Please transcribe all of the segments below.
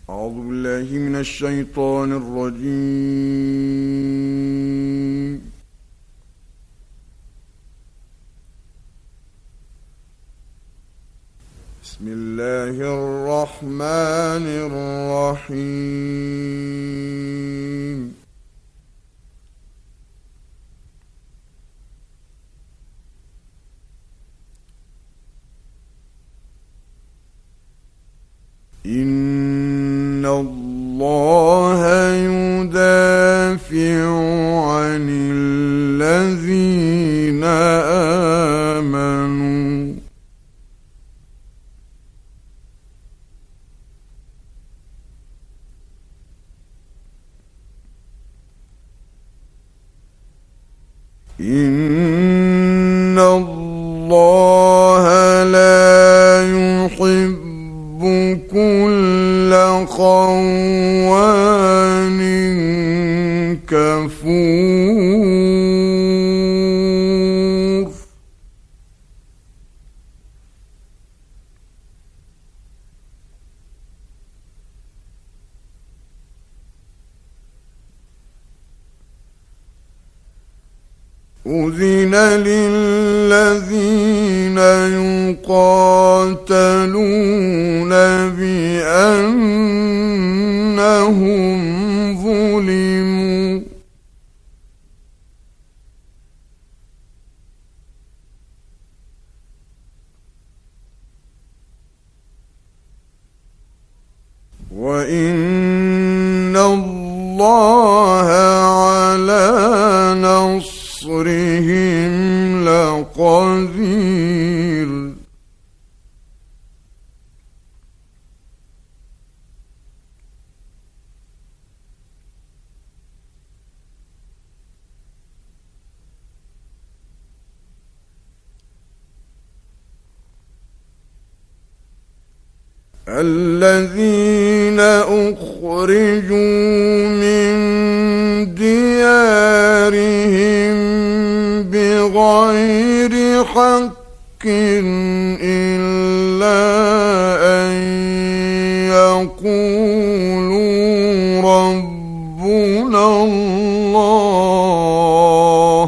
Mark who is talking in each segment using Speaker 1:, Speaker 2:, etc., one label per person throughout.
Speaker 1: أعوذ بالله من الشيطان الرجيم. بسم الله الرحمن الرحيم. إن الله يدافع عن الذين آمنوا إن الله لا يحب كل خوان كفور. أذن للذين يقاتلون بأنهم ظلموا وإن الله على نصرهم لقدير. الذين أخرجوا من ديارهم بغير حق إلا أن يقولوا ربنا الله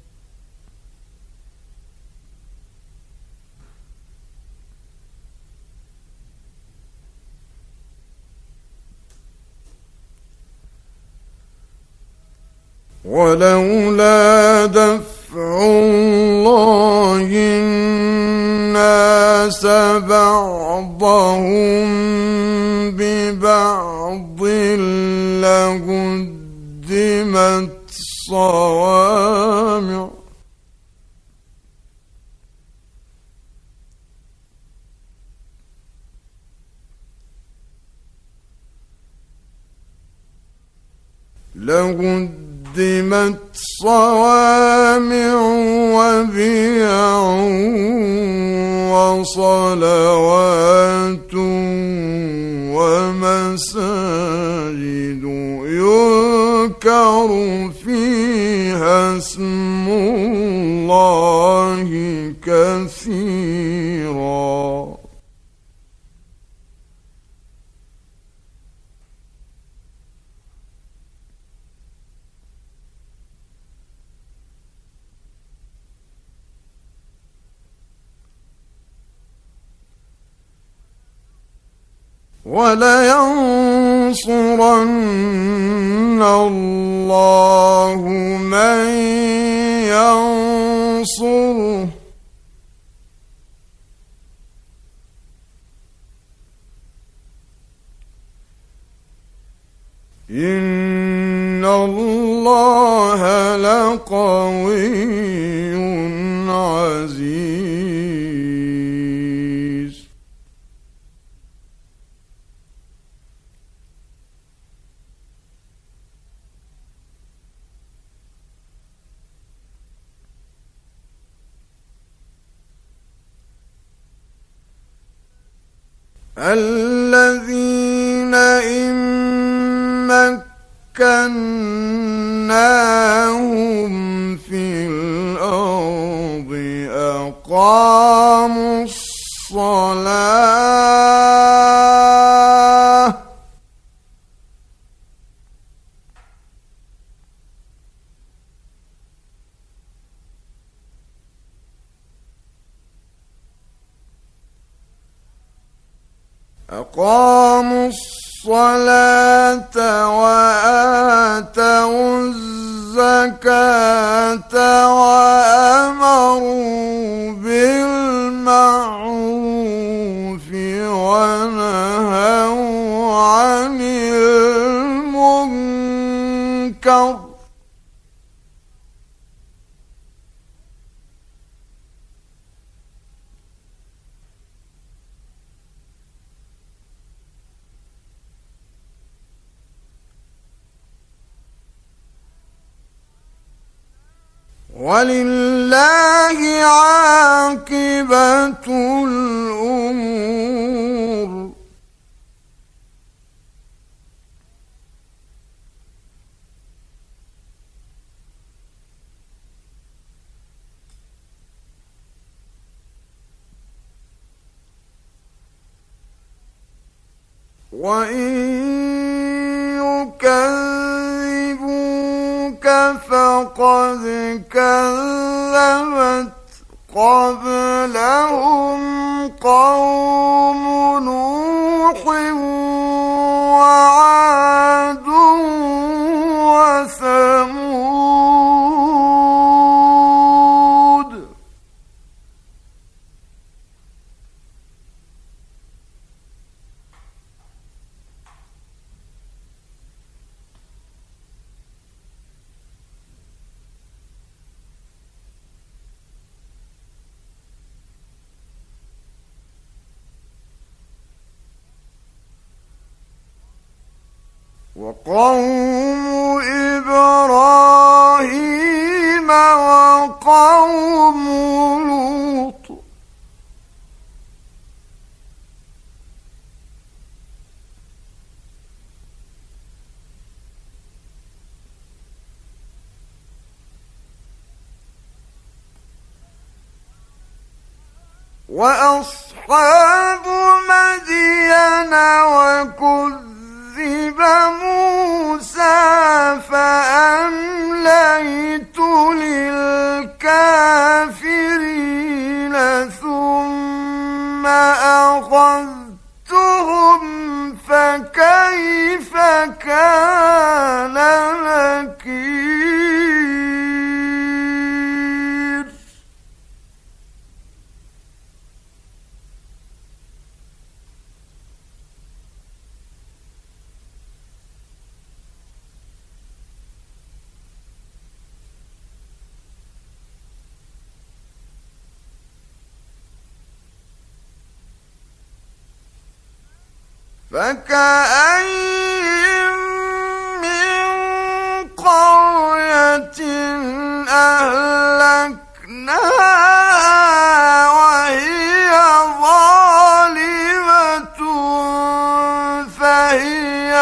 Speaker 1: ولولا دفع الله الناس بعضهم ببعض لهدمت صوامع وبيع وصلوات ومساجد يذكر فيها اسم الله كثيرا. ولينصرن الله من ينصره إن الله لقوي عزيز. الذين إن مكناهم في الأرض أقاموا الصلاة وأقاموا الصلاة وآتوا الزكاة وأمروا بالمعروف ونهوا عن المنكر ولله عاقبة الأمور وإن يكذبوك فقد كذبت قبلهم قوم نوح وعاد وثمود وقوم إبراهيم وقوم لوط وأصحاب مدين وكذب موسى فأمليت للكافرين ثم أخذتهم فكيف كان نكير فكأين من قرية أهلكناها وهي ظالمة فهي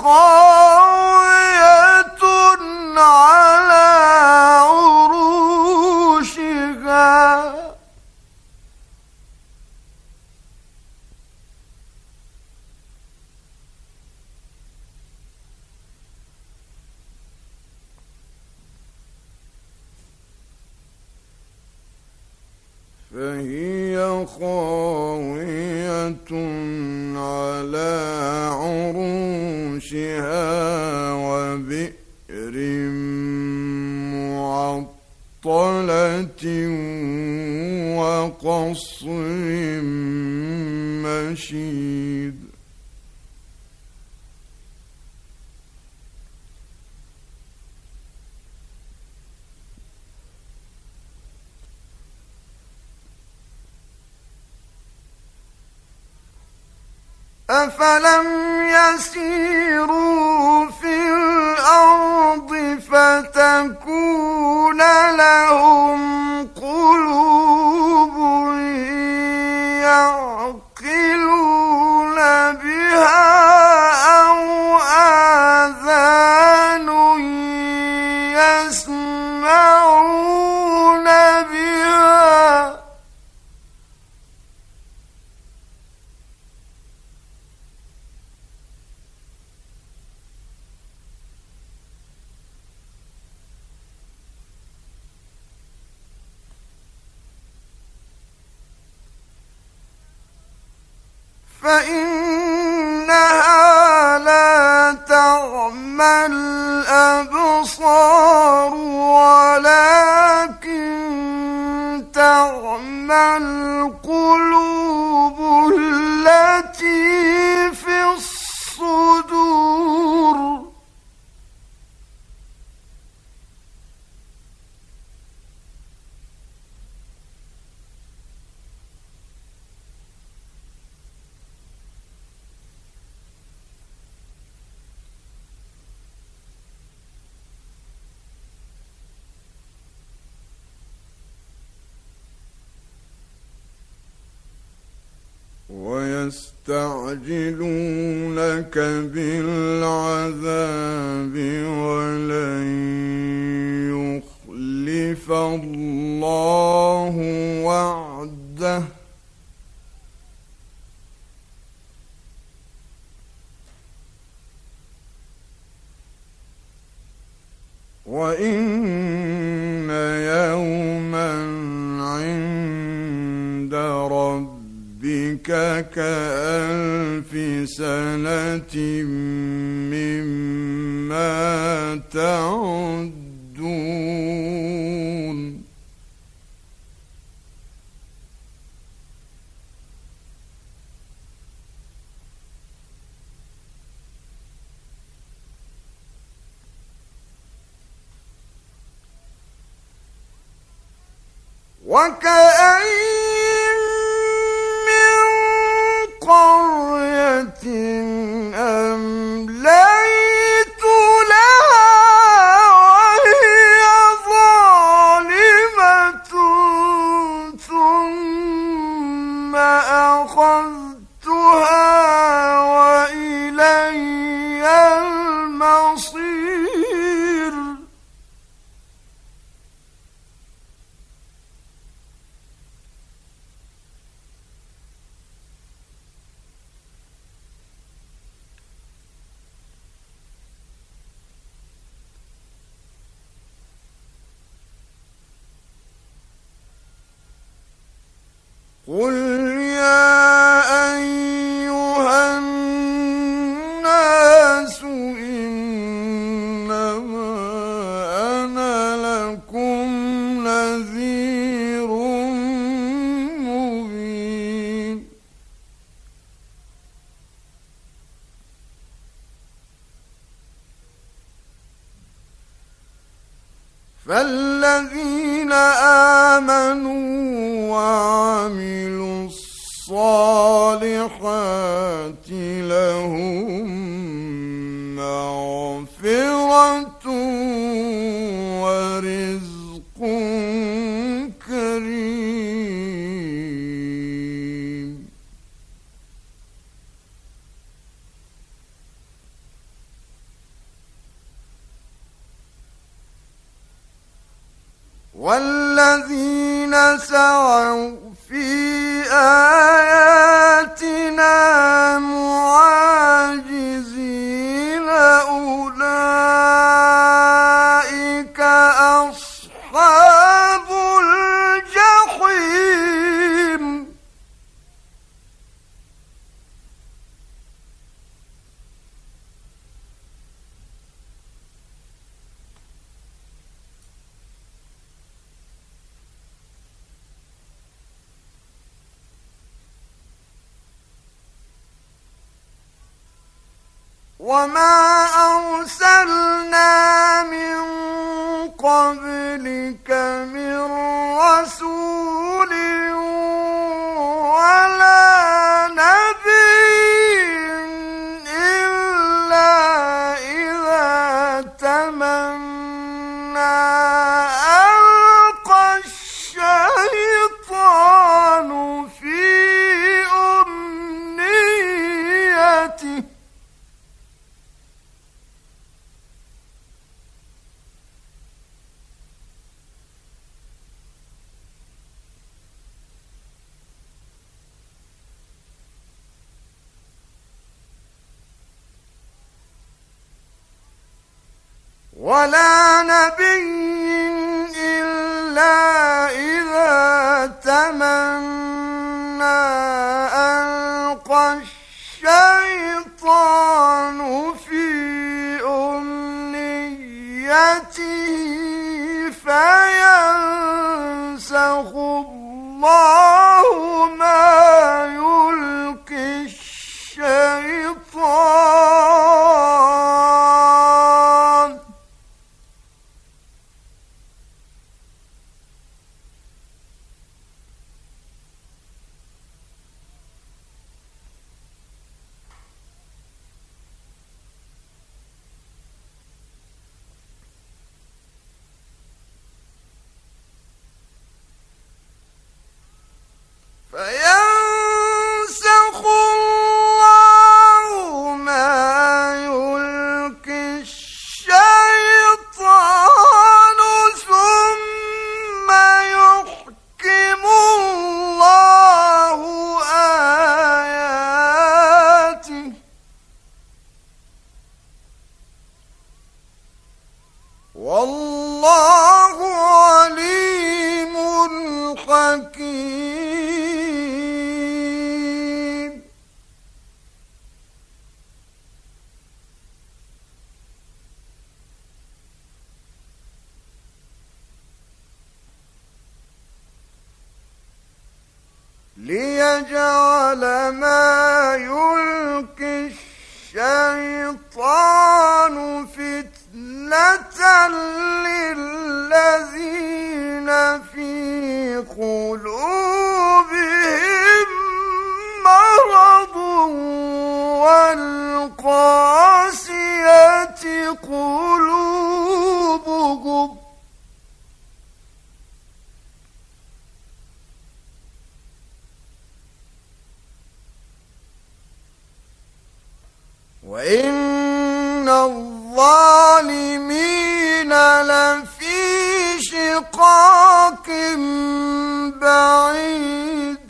Speaker 1: خاوية على عروشها على عروشها وبئر معطلة وقصر مشيد أفلم يسيروا في الأرض فتكون لهم قلوب يعقلون بها أو آذان يسمعون بها فإن إنها لا تعمى الأبصار ولكن تعمى القلوب التي في الصدور. ويستعجلونك بالعذاب ولن يخلف الله وعده وإن يوما عند ربك كألف سنة مما تعدون. وكأين من قرية أمليت لها وهي ظالمة ثم أخذتها وإلي المصير. قل يا أيها الناس إنما أنا لكم نذير مبين. فالذين آمنوا وعملوا الصالحات لهم مغفرة ورزق كريم. والذين سعوا في آياتنا معاجزين أولئك أصحاب الجحيم. وما أرسلنا من قبلك من رسول ولا نبي إلا إذا تمنى ألقى الشيطان في أمنيته ولا نبي إلا إذا تمنى ألقى الشيطان الله ما يلقي الشيطان فينسخ الله ما يلقي الشيطان ثم يحكم الله آياته والله عليم حكيم. ليجعل ما يلقي الشيطان فتنة للذين في قلوبهم مرض والقاسية قلوبهم وإن الظالمين لفي شقاق بعيد.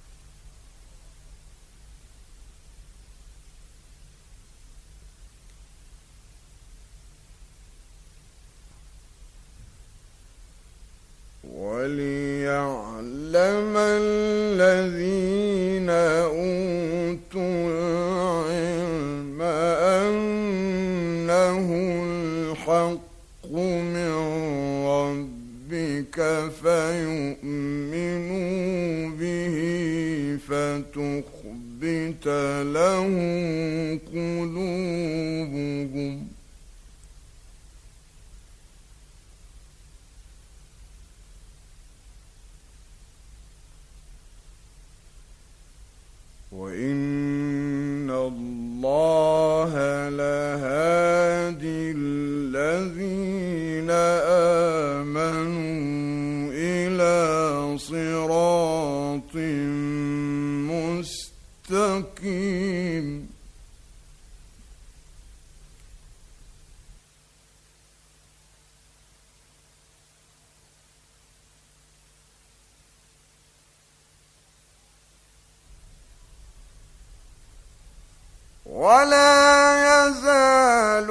Speaker 1: وليعلم الذين أوتوا العلم أنه الحق من ربك فيؤمنوا به فتخبت له قلوبهم وإن الله لهادي الذين آمنوا إلى صراط مستقيم. ولا يزال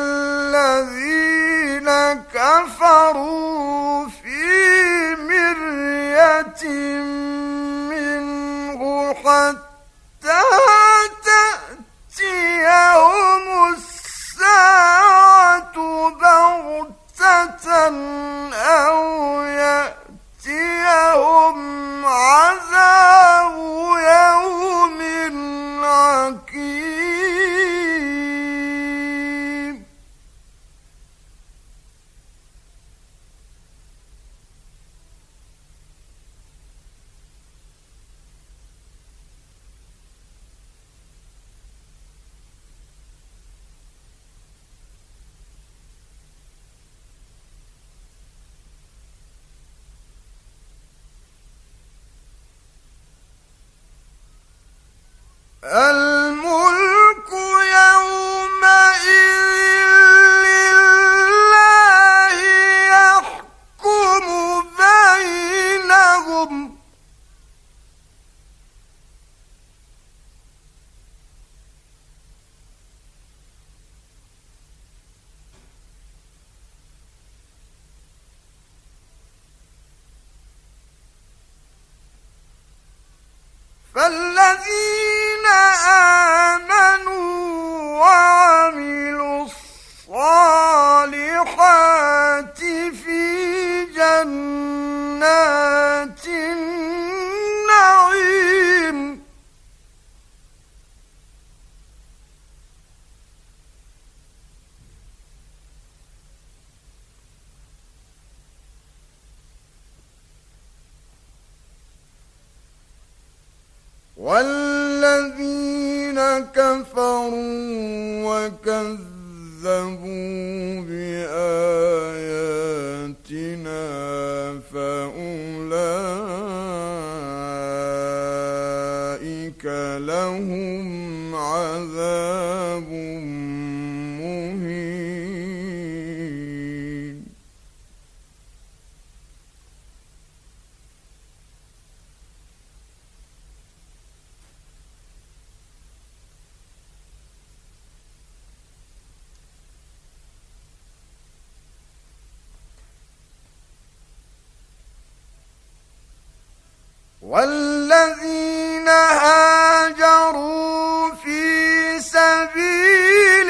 Speaker 1: الذين كفروا في مرية منه حتى تأتيهم الساعة بغتة أو يأتيهم عذاب يوم عقيم. الملك يومئذ لله يحكم بينهم فالذين آمنوا وعملوا الصالحات في جنات النعيم والذين كفروا وكذبوا بآياتنا فأولئك لهم عذاب مهين. والذين هاجروا في سبيل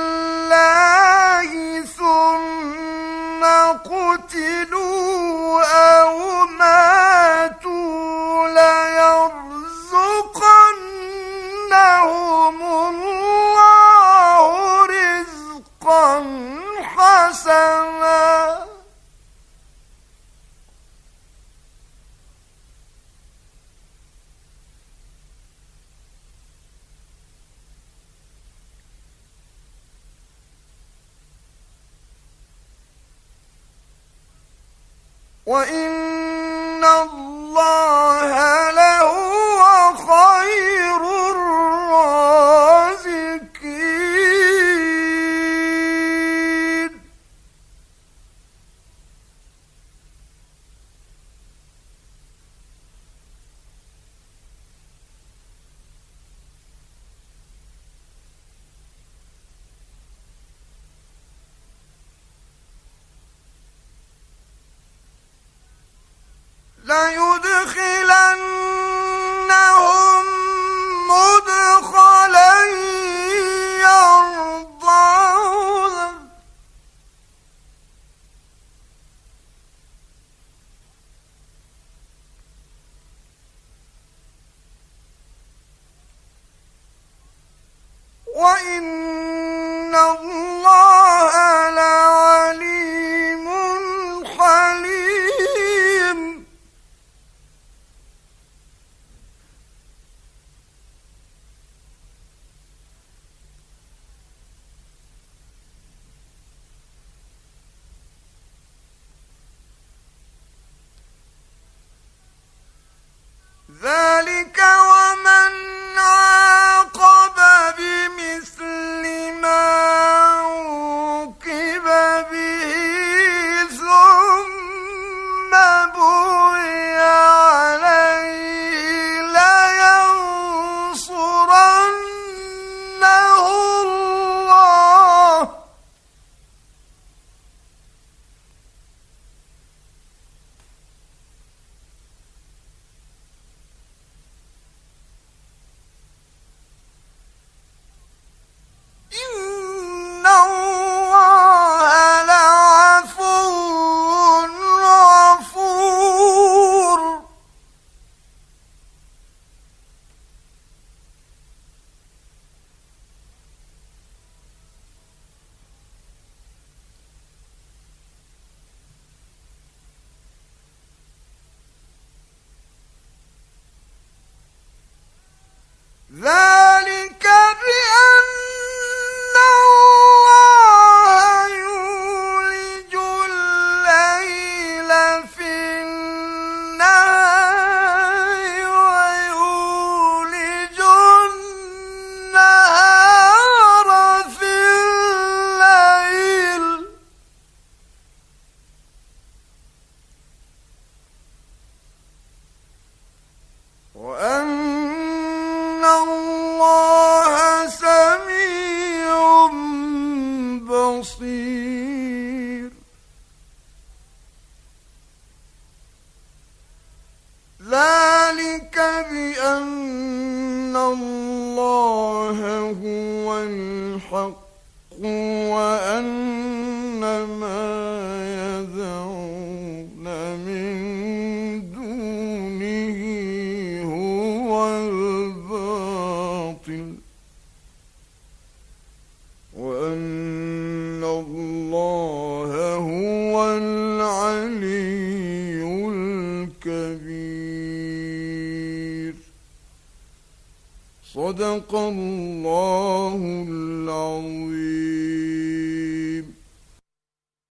Speaker 1: الله ثم قتلوا أو ماتوا ليرزقنهم الله رزقا حسنا. وإن الله لهو خير الرازقين. ليدخلنهم مدخلا يرضونه وإن الله لعليم حليم. ذلك ومن عاقب بمثل ما عوقب به ثم بغي عليه لينصرنه الله إن الله لعفو غفور. ذلك بأن الله يولج الليل في النهار ويولج النهار في الليل وأن الله سميع بصير. ذلك بأن الله هو الحق وأن ما يدعون من دونه هو الباطل وأن الله هو العلي الكبير. صدق الله العظيم.